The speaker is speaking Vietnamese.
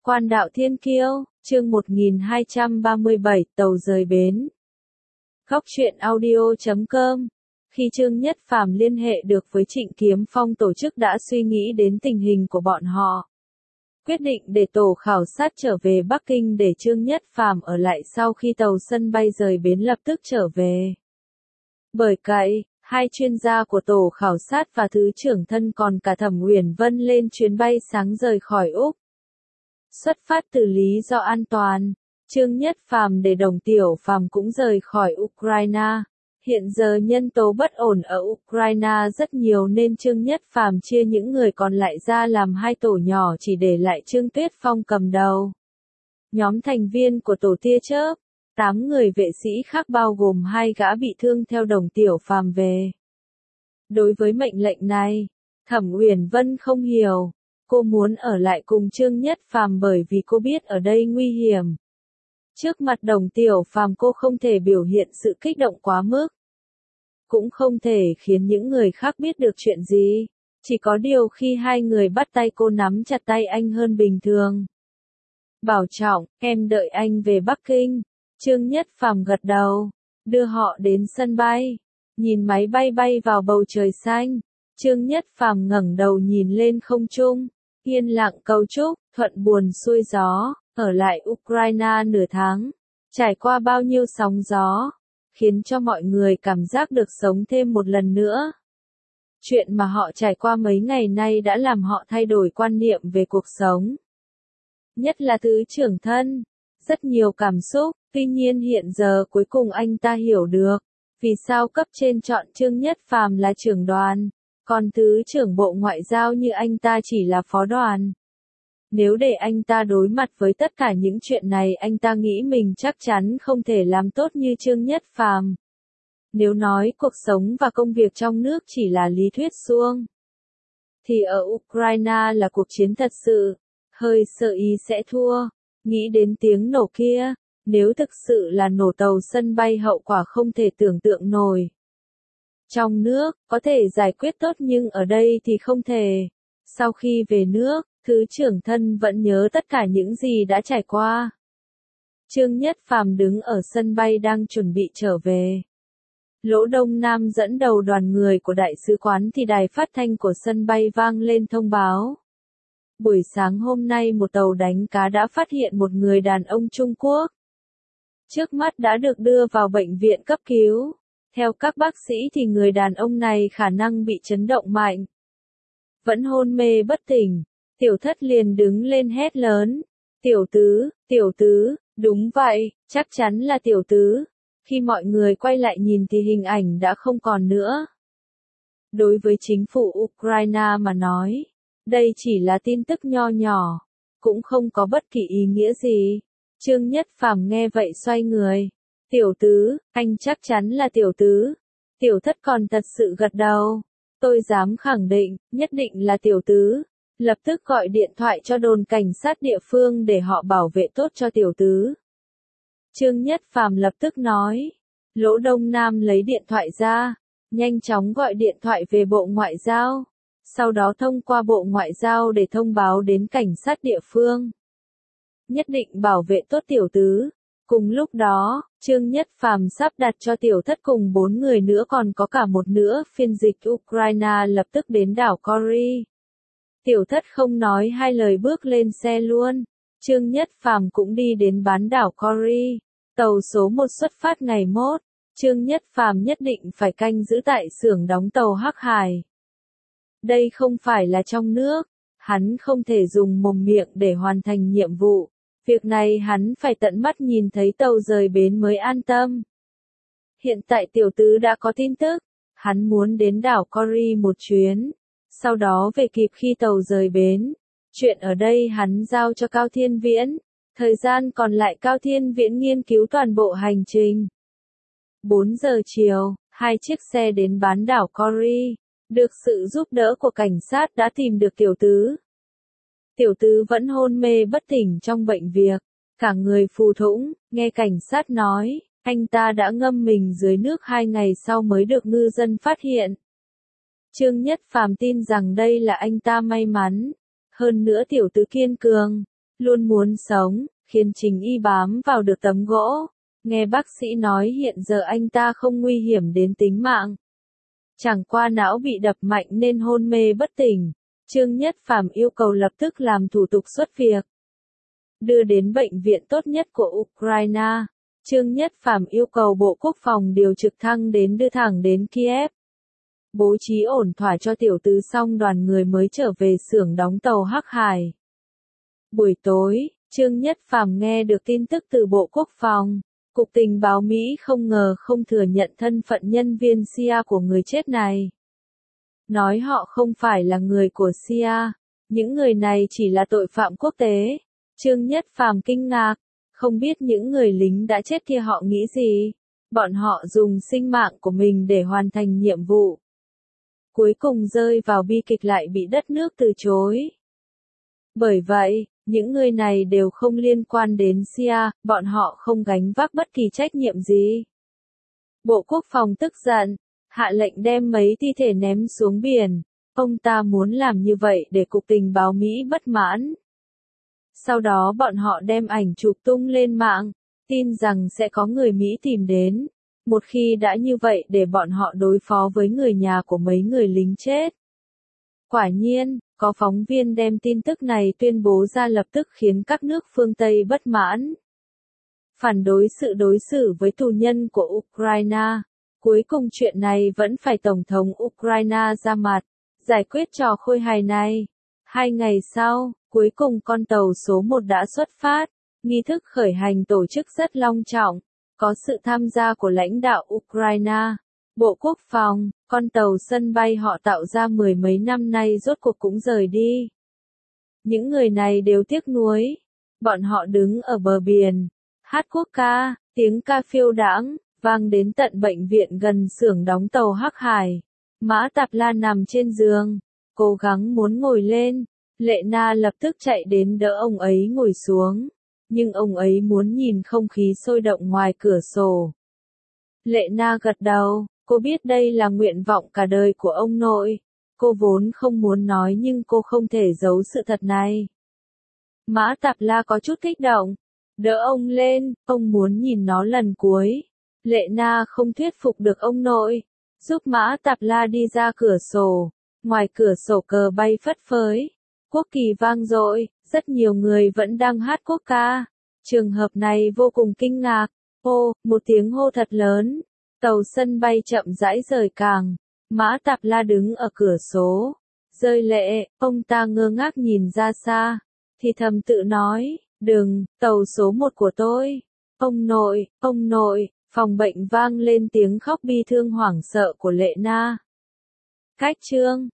Quan đạo thiên kiêu, chương 1237, tàu rời bến. Góc truyện audio.com. Khi Trương Nhất Phàm liên hệ được với Trịnh Kiếm Phong, tổ chức đã suy nghĩ đến tình hình của bọn họ. Quyết định để tổ khảo sát trở về Bắc Kinh để Trương Nhất Phàm ở lại sau khi tàu sân bay rời bến lập tức trở về. Bởi vậy, hai chuyên gia của tổ khảo sát và Thứ trưởng Thân còn cả Thẩm Uyển Vân lên chuyến bay sáng rời khỏi Úc. Xuất phát từ lý do an toàn, Trương Nhất Phàm để Đồng Tiểu Phàm cũng rời khỏi Ukraine. Hiện giờ nhân tố bất ổn ở Ukraine rất nhiều nên Trương Nhất Phàm chia những người còn lại ra làm hai tổ nhỏ chỉ để lại Trương Tuyết Phong cầm đầu. Nhóm thành viên của tổ tia chớp, 8 người vệ sĩ khác bao gồm 2 gã bị thương theo Đồng Tiểu Phàm về. Đối với mệnh lệnh này, Thẩm Uyển Vân không hiểu. Cô muốn ở lại cùng Trương Nhất Phàm bởi vì cô biết ở đây nguy hiểm. Trước mặt Đồng Tiểu Phàm cô không thể biểu hiện sự kích động quá mức. Cũng không thể khiến những người khác biết được chuyện gì. Chỉ có điều khi hai người bắt tay cô nắm chặt tay anh hơn bình thường. Bảo trọng, em đợi anh về Bắc Kinh. Trương Nhất Phàm gật đầu, đưa họ đến sân bay. Nhìn máy bay bay vào bầu trời xanh, Trương Nhất Phàm ngẩng đầu nhìn lên không trung. Yên lặng cầu chúc, thuận buồm xuôi gió, ở lại Ukraine nửa tháng, trải qua bao nhiêu sóng gió, khiến cho mọi người cảm giác được sống thêm một lần nữa. Chuyện mà họ trải qua mấy ngày nay đã làm họ thay đổi quan niệm về cuộc sống. Nhất là Thứ trưởng Thân, rất nhiều cảm xúc, tuy nhiên hiện giờ cuối cùng anh ta hiểu được, vì sao cấp trên chọn Trương Nhất Phàm là trưởng đoàn. Còn Thứ trưởng Bộ Ngoại giao như anh ta chỉ là phó đoàn. Nếu để anh ta đối mặt với tất cả những chuyện này, anh ta nghĩ mình chắc chắn không thể làm tốt như Trương Nhất Phàm. Nếu nói cuộc sống và công việc trong nước chỉ là lý thuyết suông, thì ở Ukraine là cuộc chiến thật sự, hơi sợ ý sẽ thua. Nghĩ đến tiếng nổ kia, nếu thực sự là nổ tàu sân bay hậu quả không thể tưởng tượng nổi. Trong nước, có thể giải quyết tốt nhưng ở đây thì không thể. Sau khi về nước, Thứ trưởng Thân vẫn nhớ tất cả những gì đã trải qua. Trương Nhất Phàm đứng ở sân bay đang chuẩn bị trở về. Lỗ Đông Nam dẫn đầu đoàn người của đại sứ quán thì đài phát thanh của sân bay vang lên thông báo. Buổi sáng hôm nay một tàu đánh cá đã phát hiện một người đàn ông Trung Quốc. Trước mắt đã được đưa vào bệnh viện cấp cứu. Theo các bác sĩ thì người đàn ông này khả năng bị chấn động mạnh. Vẫn hôn mê bất tỉnh, Tiểu Thất liền đứng lên hét lớn. Tiểu tứ, đúng vậy, chắc chắn là Tiểu tứ. Khi mọi người quay lại nhìn thì hình ảnh đã không còn nữa. Đối với chính phủ Ukraine mà nói, đây chỉ là tin tức nho nhỏ, cũng không có bất kỳ ý nghĩa gì. Trương Nhất Phàm nghe vậy xoay người. Tiểu tứ, anh chắc chắn là Tiểu tứ. Tiểu Thất còn thật sự gật đầu. Tôi dám khẳng định, nhất định là Tiểu tứ. Lập tức gọi điện thoại cho đồn cảnh sát địa phương để họ bảo vệ tốt cho Tiểu tứ. Trương Nhất Phàm lập tức nói. Lỗ Đông Nam lấy điện thoại ra, nhanh chóng gọi điện thoại về Bộ Ngoại giao. Sau đó thông qua Bộ Ngoại giao để thông báo đến cảnh sát địa phương. Nhất định bảo vệ tốt Tiểu tứ. Cùng lúc đó, Trương Nhất Phàm sắp đặt cho Tiểu Thất cùng 4 người nữa còn có cả một nữa phiên dịch Ukraine lập tức đến đảo Kori. Tiểu Thất không nói hai lời bước lên xe luôn. Trương Nhất Phàm cũng đi đến bán đảo Kori. Tàu số 1 xuất phát ngày mốt. Trương Nhất Phàm nhất định phải canh giữ tại xưởng đóng tàu Hắc Hải. Đây không phải là trong nước. Hắn không thể dùng mồm miệng để hoàn thành nhiệm vụ. Việc này hắn phải tận mắt nhìn thấy tàu rời bến mới an tâm. Hiện tại Tiểu tứ đã có tin tức, hắn muốn đến đảo Kori một chuyến, sau đó về kịp khi tàu rời bến. Chuyện ở đây hắn giao cho Cao Thiên Viễn, thời gian còn lại Cao Thiên Viễn nghiên cứu toàn bộ hành trình. 4 giờ chiều, 2 chiếc xe đến bán đảo Kori, được sự giúp đỡ của cảnh sát đã tìm được Tiểu tứ. Tiểu tứ vẫn hôn mê bất tỉnh trong bệnh viện, cả người phù thủng, nghe cảnh sát nói, anh ta đã ngâm mình dưới nước 2 ngày sau mới được ngư dân phát hiện. Trương Nhất Phàm tin rằng đây là anh ta may mắn, hơn nữa Tiểu tứ kiên cường, luôn muốn sống, khiến Trình Y bám vào được tấm gỗ. Nghe bác sĩ nói hiện giờ anh ta không nguy hiểm đến tính mạng. Chẳng qua não bị đập mạnh nên hôn mê bất tỉnh. Trương Nhất Phàm yêu cầu lập tức làm thủ tục xuất viện. Đưa đến bệnh viện tốt nhất của Ukraine. Trương Nhất Phàm yêu cầu Bộ Quốc phòng điều trực thăng đến đưa thẳng đến Kiev. Bố trí ổn thỏa cho tiểu tứ xong đoàn người mới trở về xưởng đóng tàu Hắc Hải. Buổi tối, Trương Nhất Phàm nghe được tin tức từ Bộ Quốc phòng. Cục tình báo Mỹ không ngờ không thừa nhận thân phận nhân viên CIA của người chết này. Nói họ không phải là người của CIA, những người này chỉ là tội phạm quốc tế. Trương Nhất Phàm kinh ngạc, không biết những người lính đã chết kia họ nghĩ gì. Bọn họ dùng sinh mạng của mình để hoàn thành nhiệm vụ. Cuối cùng rơi vào bi kịch lại bị đất nước từ chối. Bởi vậy, những người này đều không liên quan đến CIA, bọn họ không gánh vác bất kỳ trách nhiệm gì. Bộ Quốc phòng tức giận, hạ lệnh đem mấy thi thể ném xuống biển. Ông ta muốn làm như vậy để Cục tình báo Mỹ bất mãn. Sau đó bọn họ đem ảnh chụp tung lên mạng, tin rằng sẽ có người Mỹ tìm đến. Một khi đã như vậy để bọn họ đối phó với người nhà của mấy người lính chết. Quả nhiên, có phóng viên đem tin tức này tuyên bố ra lập tức khiến các nước phương Tây bất mãn. Phản đối sự đối xử với tù nhân của Ukraine. Cuối cùng chuyện này vẫn phải Tổng thống Ukraine ra mặt, giải quyết trò khôi hài này. 2 ngày sau, cuối cùng con tàu số 1 đã xuất phát. Nghi thức khởi hành tổ chức rất long trọng, có sự tham gia của lãnh đạo Ukraine, Bộ Quốc phòng, con tàu sân bay họ tạo ra mười mấy năm nay rốt cuộc cũng rời đi. Những người này đều tiếc nuối. Bọn họ đứng ở bờ biển, hát quốc ca, tiếng ca phiêu đãng, vang đến tận bệnh viện gần xưởng đóng tàu Hắc Hải. Mã Tạp La nằm trên giường, cố gắng muốn ngồi lên. Lệ Na lập tức chạy đến đỡ ông ấy ngồi xuống. Nhưng ông ấy muốn nhìn không khí sôi động ngoài cửa sổ. Lệ Na gật đầu, cô biết đây là nguyện vọng cả đời của ông nội. Cô vốn không muốn nói nhưng cô không thể giấu sự thật này. Mã Tạp La có chút kích động. Đỡ ông lên, ông muốn nhìn nó lần cuối. Lệ Na không thuyết phục được ông nội. Giúp Mã Tạp La đi ra cửa sổ. Ngoài cửa sổ cờ bay phất phới. Quốc kỳ vang dội, rất nhiều người vẫn đang hát quốc ca. Trường hợp này vô cùng kinh ngạc. Ô, một tiếng hô thật lớn. Tàu sân bay chậm rãi rời cảng. Mã Tạp La đứng ở cửa sổ. Rơi lệ, ông ta ngơ ngác nhìn ra xa. Thì thầm tự nói, đừng, tàu số 1 của tôi. Ông nội, phòng bệnh vang lên tiếng khóc bi thương hoảng sợ của Lệ Na. Cách chương